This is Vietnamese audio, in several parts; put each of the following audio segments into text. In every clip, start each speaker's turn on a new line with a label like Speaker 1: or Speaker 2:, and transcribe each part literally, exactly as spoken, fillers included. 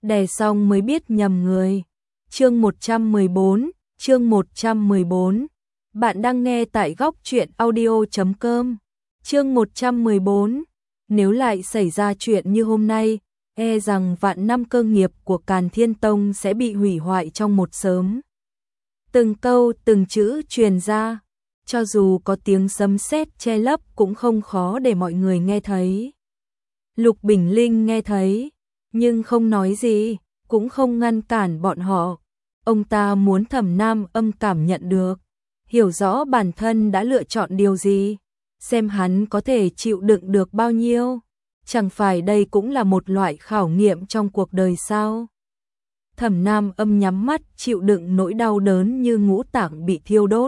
Speaker 1: đè xong mới biết nhầm người. Chương một trăm mười bốn, chương một trăm mười bốn. Bạn đang nghe tại góc truyện audio chấm com. Chương một trăm mười bốn. Nếu lại xảy ra chuyện như hôm nay, e rằng vạn năm cơ nghiệp của Càn Thiên Tông sẽ bị hủy hoại trong một sớm. Từng câu từng chữ truyền ra, cho dù có tiếng sấm sét che lấp cũng không khó để mọi người nghe thấy. Lục Bình Linh nghe thấy, nhưng không nói gì, cũng không ngăn cản bọn họ. Ông ta muốn Thẩm Nam Âm cảm nhận được, hiểu rõ bản thân đã lựa chọn điều gì, xem hắn có thể chịu đựng được bao nhiêu. Chẳng phải đây cũng là một loại khảo nghiệm trong cuộc đời sao? Thẩm Nam Âm nhắm mắt chịu đựng nỗi đau đớn như ngũ tạng bị thiêu đốt.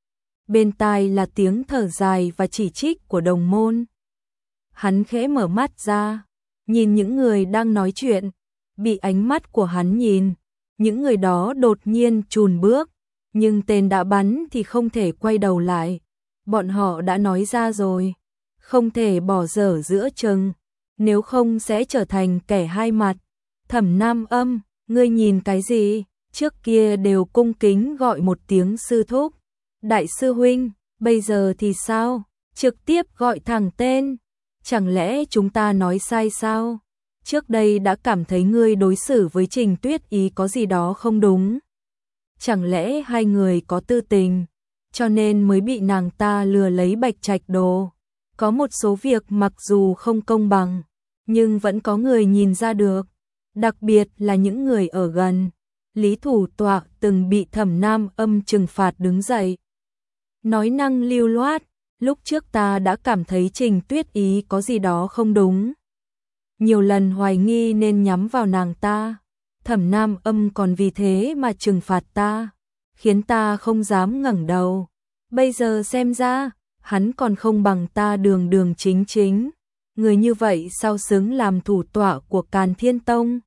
Speaker 1: Bên tai là tiếng thở dài và chỉ trích của đồng môn. Hắn khẽ mở mắt ra, nhìn những người đang nói chuyện, bị ánh mắt của hắn nhìn, những người đó đột nhiên chùn bước, nhưng tên đã bắn thì không thể quay đầu lại. Bọn họ đã nói ra rồi, không thể bỏ dở giữa chừng, nếu không sẽ trở thành kẻ hai mặt. Thẩm Nam Âm, ngươi nhìn cái gì? Trước kia đều cung kính gọi một tiếng sư thúc, đại sư huynh, bây giờ thì sao? Trực tiếp gọi thẳng tên. Chẳng lẽ chúng ta nói sai sao? Trước đây đã cảm thấy ngươi đối xử với Trình Tuyết Ý có gì đó không đúng. Chẳng lẽ hai người có tư tình, cho nên mới bị nàng ta lừa lấy bạch trạch đồ? Có một số việc mặc dù không công bằng, nhưng vẫn có người nhìn ra được, đặc biệt là những người ở gần. Lý Thủ Tọa từng bị Thẩm Nam Âm trừng phạt đứng dậy, nói năng lưu loát, lúc trước ta đã cảm thấy Trình Tuyết Ý có gì đó không đúng, nhiều lần hoài nghi nên nhắm vào nàng ta. Thẩm Nam Âm còn vì thế mà trừng phạt ta, khiến ta không dám ngẩng đầu. Bây giờ xem ra, hắn còn không bằng ta đường đường chính chính. Người như vậy sao xứng làm thủ tọa của Càn Thiên Tông?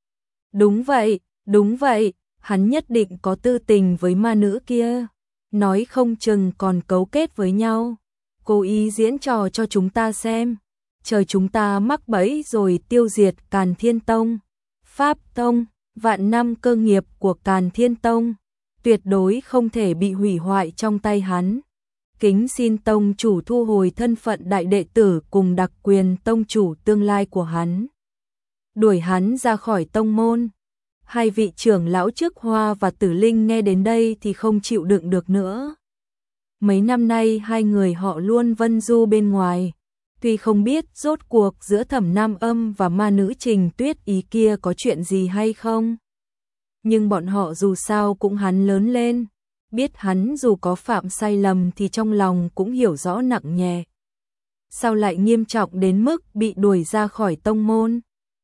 Speaker 1: Đúng vậy, đúng vậy, hắn nhất định có tư tình với ma nữ kia, nói không chừng còn cấu kết với nhau, cố ý diễn trò cho chúng ta xem, chờ chúng ta mắc bẫy rồi tiêu diệt Càn Thiên Tông. Pháp Tông, vạn năm cơ nghiệp của Càn Thiên Tông, tuyệt đối không thể bị hủy hoại trong tay hắn. Kính xin tông chủ thu hồi thân phận đại đệ tử cùng đặc quyền tông chủ tương lai của hắn, đuổi hắn ra khỏi tông môn. Hai vị trưởng lão Trước Hoa và Tử Linh nghe đến đây thì không chịu đựng được nữa. Mấy năm nay hai người họ luôn vân du bên ngoài, tuy không biết rốt cuộc giữa Thẩm Nam Âm và ma nữ Trình Tuyết Ý kia có chuyện gì hay không, nhưng bọn họ dù sao cũng hắn lớn lên, biết hắn dù có phạm sai lầm thì trong lòng cũng hiểu rõ nặng nhẹ. Sao lại nghiêm trọng đến mức bị đuổi ra khỏi tông môn?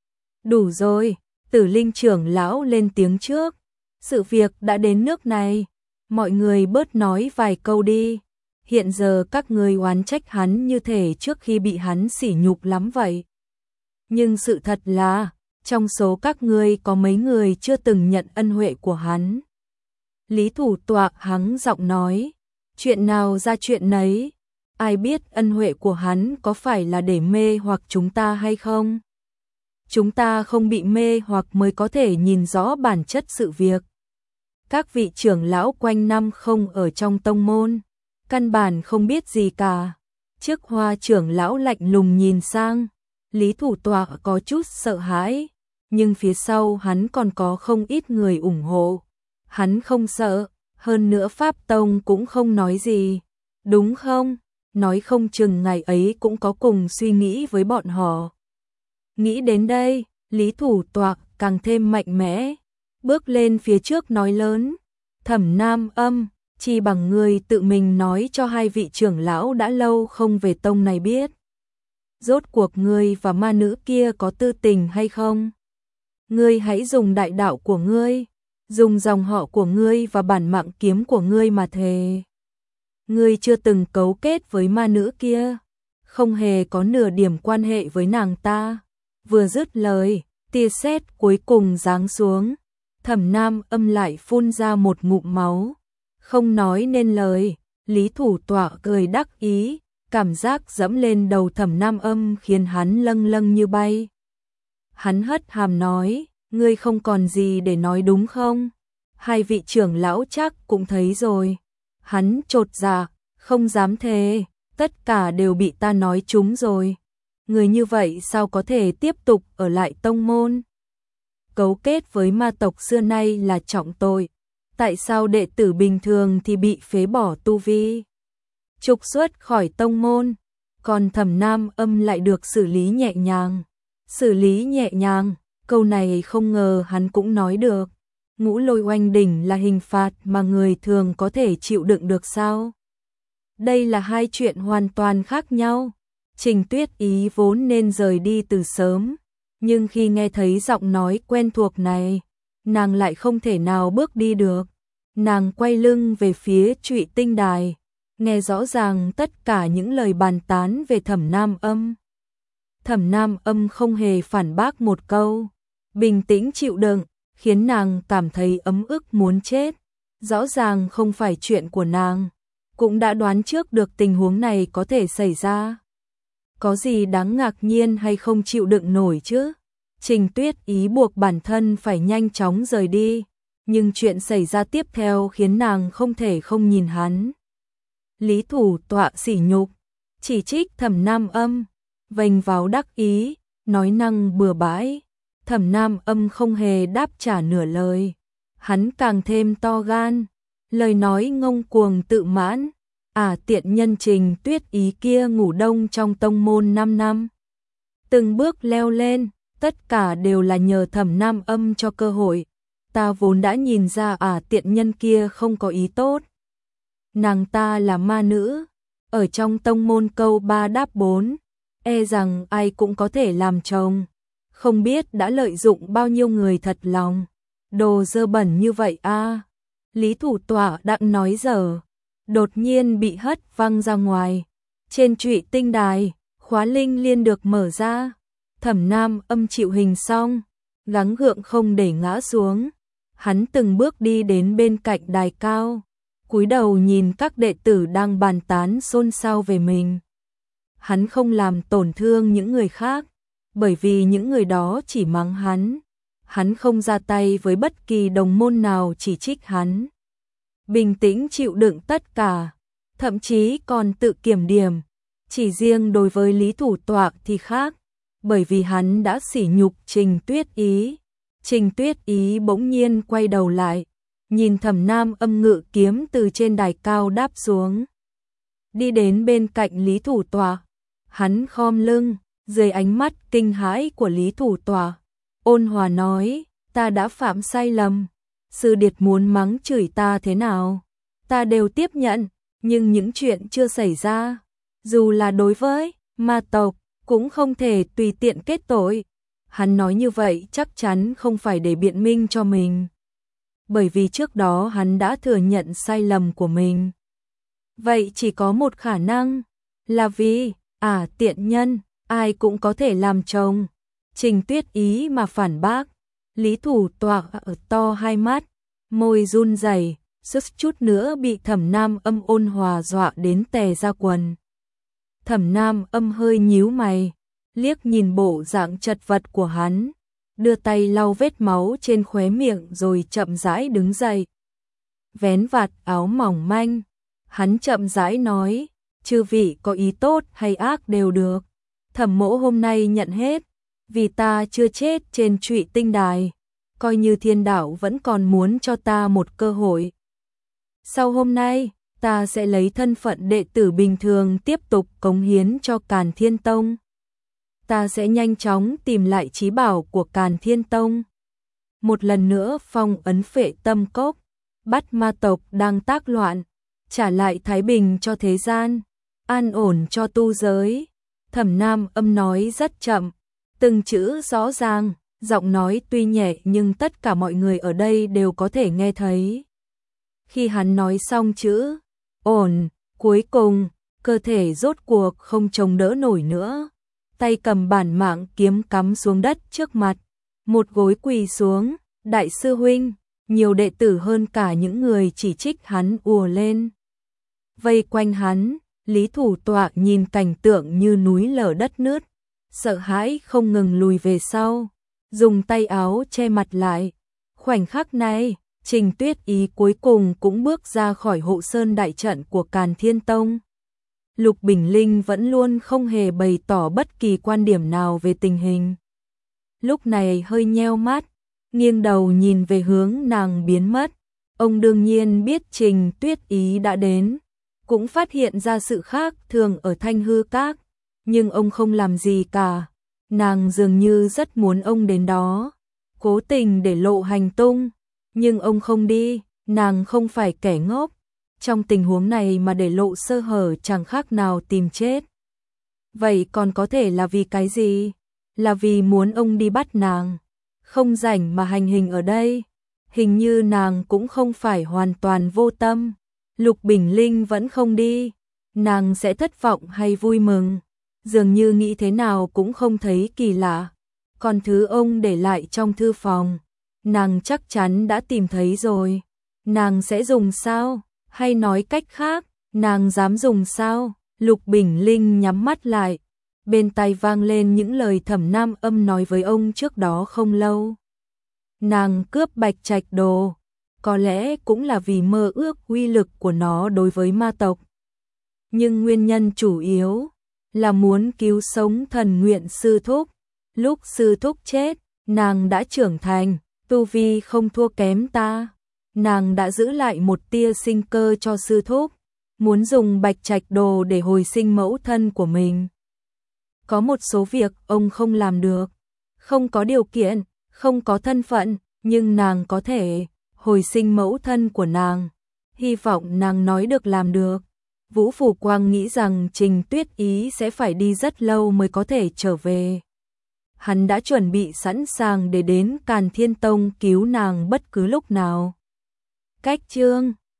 Speaker 1: Đủ rồi, Tử Linh trưởng lão lên tiếng trước, sự việc đã đến nước này, mọi người bớt nói vài câu đi. Hiện giờ các ngươi oán trách hắn như thể trước khi bị hắn sỉ nhục lắm vậy. Nhưng sự thật là, trong số các ngươi có mấy người chưa từng nhận ân huệ của hắn. Lý Thủ Tọa hắng giọng nói, chuyện nào ra chuyện nấy, ai biết ân huệ của hắn có phải là để mê hoặc chúng ta hay không? Chúng ta không bị mê hoặc mới có thể nhìn rõ bản chất sự việc. Các vị trưởng lão quanh năm không ở trong tông môn, căn bản không biết gì cả. Trước Hoa trưởng lão lạnh lùng nhìn sang, Lý Thủ Tọa có chút sợ hãi, nhưng phía sau hắn còn có không ít người ủng hộ. Hắn không sợ, hơn nữa Pháp Tông cũng không nói gì, đúng không? Nói không chừng ngày ấy cũng có cùng suy nghĩ với bọn họ. Nghĩ đến đây, Lý Thủ Tọa càng thêm mạnh mẽ, bước lên phía trước nói lớn, Thẩm Nam Âm, chỉ bằng ngươi tự mình nói cho hai vị trưởng lão đã lâu không về tông này biết. Rốt cuộc ngươi và ma nữ kia có tư tình hay không? Ngươi hãy dùng đại đạo của ngươi, dùng dòng họ của ngươi và bản mạng kiếm của ngươi mà thề. Ngươi chưa từng cấu kết với ma nữ kia, không hề có nửa điểm quan hệ với nàng ta. Vừa dứt lời, tia sét cuối cùng giáng xuống, Thẩm Nam Âm lại phun ra một ngụm máu, không nói nên lời. Lý Thủ Tọa cười đắc ý, cảm giác dẫm lên đầu Thẩm Nam Âm khiến hắn lâng lâng như bay. Hắn hất hàm nói, ngươi không còn gì để nói đúng không? Hai vị trưởng lão chắc cũng thấy rồi. Hắn chột dạ, không dám thề, tất cả đều bị ta nói trúng rồi. Người như vậy sao có thể tiếp tục ở lại tông môn? Cấu kết với ma tộc xưa nay là trọng tội. Tại sao đệ tử bình thường thì bị phế bỏ tu vi, trục xuất khỏi tông môn, còn Thẩm Nam Âm lại được xử lý nhẹ nhàng? Xử lý nhẹ nhàng, câu này không ngờ hắn cũng nói được. Ngũ Lôi Oanh Đỉnh là hình phạt mà người thường có thể chịu đựng được sao? Đây là hai chuyện hoàn toàn khác nhau. Trình Tuyết Ý vốn nên rời đi từ sớm, nhưng khi nghe thấy giọng nói quen thuộc này, nàng lại không thể nào bước đi được. Nàng quay lưng về phía Trụy Tinh Đài, nghe rõ ràng tất cả những lời bàn tán về Thẩm Nam Âm. Thẩm Nam Âm không hề phản bác một câu, bình tĩnh chịu đựng, khiến nàng cảm thấy ấm ức muốn chết. Rõ ràng không phải chuyện của nàng, cũng đã đoán trước được tình huống này có thể xảy ra. Có gì đáng ngạc nhiên hay không chịu đựng nổi chứ? Trình Tuyết Ý buộc bản thân phải nhanh chóng rời đi, nhưng chuyện xảy ra tiếp theo khiến nàng không thể không nhìn hắn. Lý Thủ Tọa sỉ nhục, chỉ trích Thẩm Nam Âm, vênh váo đắc ý, nói năng bừa bãi. Thẩm Nam Âm không hề đáp trả nửa lời, hắn càng thêm to gan, lời nói ngông cuồng tự mãn. À, tiện nhân Trình Tuyết Ý kia ngủ đông trong tông môn năm năm, từng bước leo lên, tất cả đều là nhờ Thẩm Nam Âm cho cơ hội. Ta vốn đã nhìn ra à tiện nhân kia không có ý tốt. Nàng ta là ma nữ, ở trong tông môn câu ba đáp bốn, e rằng ai cũng có thể làm chồng. Không biết đã lợi dụng bao nhiêu người thật lòng. Đồ dơ bẩn như vậy a. Lý Thủ Tọa đang nói dở, đột nhiên bị hất văng ra ngoài. Trên Trụy Tinh Đài, khóa linh liên được mở ra. Thẩm Nam Âm chịu hình xong, gắng gượng không để ngã xuống. Hắn từng bước đi đến bên cạnh đài cao, cúi đầu nhìn các đệ tử đang bàn tán xôn xao về mình. Hắn không làm tổn thương những người khác, bởi vì những người đó chỉ mắng hắn. Hắn không ra tay với bất kỳ đồng môn nào chỉ trích hắn. Bình tĩnh chịu đựng tất cả, thậm chí còn tự kiểm điểm. Chỉ riêng đối với Lý Thủ Tọa thì khác, bởi vì hắn đã sỉ nhục Trình Tuyết Ý. Trình Tuyết Ý bỗng nhiên quay đầu lại, nhìn Thẩm Nam Âm ngự kiếm từ trên đài cao đáp xuống, đi đến bên cạnh Lý Thủ Tọa. Hắn khom lưng, dưới ánh mắt kinh hãi của Lý Thủ Tọa, ôn hòa nói, ta đã phạm sai lầm. Sư điệt muốn mắng chửi ta thế nào, ta đều tiếp nhận, nhưng những chuyện chưa xảy ra, dù là đối với ma tộc, cũng không thể tùy tiện kết tội. Hắn nói như vậy chắc chắn không phải để biện minh cho mình, bởi vì trước đó hắn đã thừa nhận sai lầm của mình. Vậy chỉ có một khả năng, là vì, à tiện nhân, ai cũng có thể làm chồng. Trình Tuyết Ý mà phản bác, Lý Thủ Tọa ở to hai mắt, môi run rẩy, suýt chút nữa bị Thẩm Nam Âm ôn hòa dọa đến tè ra quần. Thẩm Nam Âm hơi nhíu mày, liếc nhìn bộ dạng chật vật của hắn, đưa tay lau vết máu trên khóe miệng rồi chậm rãi đứng dậy. Vén vạt áo mỏng manh, hắn chậm rãi nói, chư vị có ý tốt hay ác đều được. Thẩm mỗ hôm nay nhận hết, vì ta chưa chết trên Trụy Tinh Đài, coi như thiên đạo vẫn còn muốn cho ta một cơ hội. Sau hôm nay, ta sẽ lấy thân phận đệ tử bình thường tiếp tục cống hiến cho Càn Thiên Tông. Ta sẽ nhanh chóng tìm lại chí bảo của Càn Thiên Tông. Một lần nữa phong ấn Phệ Tâm Cốc, bắt ma tộc đang tác loạn, trả lại thái bình cho thế gian, an ổn cho tu giới. Thẩm Nam Âm nói rất chậm, từng chữ rõ ràng, giọng nói tuy nhẹ nhưng tất cả mọi người ở đây đều có thể nghe thấy. Khi hắn nói xong chữ ổn, cuối cùng, cơ thể rốt cuộc không chống đỡ nổi nữa. Tay cầm bản mạng kiếm cắm xuống đất trước mặt, một gối quỳ xuống, đại sư huynh. Nhiều đệ tử hơn cả những người chỉ trích hắn ùa lên, vây quanh hắn. Lý Thủ Tọa nhìn cảnh tượng như núi lở đất nứt, sợ hãi không ngừng lùi về sau. dùng tay áo che mặt lại. Khoảnh khắc này, Trình Tuyết Ý cuối cùng cũng bước ra khỏi hộ sơn đại trận của Càn Thiên Tông. Lục Bình Linh vẫn luôn không hề bày tỏ bất kỳ quan điểm nào về tình hình. Lúc này hơi nheo mắt, nghiêng đầu nhìn về hướng nàng biến mất. Ông đương nhiên biết Trình Tuyết Ý đã đến, cũng phát hiện ra sự khác thường ở Thanh Hư Các, nhưng ông không làm gì cả. Nàng dường như rất muốn ông đến đó, cố tình để lộ hành tung, nhưng ông không đi. Nàng không phải kẻ ngốc, trong tình huống này mà để lộ sơ hở chẳng khác nào tìm chết. Vậy còn có thể là vì cái gì? Là vì muốn ông đi bắt nàng, không rảnh mà hành hình ở đây. Hình như nàng cũng không phải hoàn toàn vô tâm. Lục Bình Linh vẫn không đi, nàng sẽ thất vọng hay vui mừng? Dường như nghĩ thế nào cũng không thấy kỳ lạ. Còn thứ ông để lại trong thư phòng, nàng chắc chắn đã tìm thấy rồi. Nàng sẽ dùng sao? Hay nói cách khác, nàng dám dùng sao? Lục Bình Linh nhắm mắt lại, bên tai vang lên những lời Thẩm Nam Âm nói với ông trước đó không lâu. Nàng cướp Bạch Trạch Đồ, có lẽ cũng là vì mơ ước uy lực của nó đối với ma tộc. Nhưng nguyên nhân chủ yếu là muốn cứu sống Thần Nguyện sư thúc. Lúc sư thúc chết, nàng đã trưởng thành, tu vi không thua kém ta. Nàng đã giữ lại một tia sinh cơ cho sư thúc, muốn dùng Bạch Trạch Đồ để hồi sinh mẫu thân của mình. Có một số việc ông không làm được, không có điều kiện, không có thân phận, nhưng nàng có thể hồi sinh mẫu thân của nàng. Hy vọng nàng nói được làm được. Vũ Phủ Quang nghĩ rằng Trình Tuyết Ý sẽ phải đi rất lâu mới có thể trở về. Hắn đã chuẩn bị sẵn sàng để đến Càn Thiên Tông cứu nàng bất cứ lúc nào. Cách chương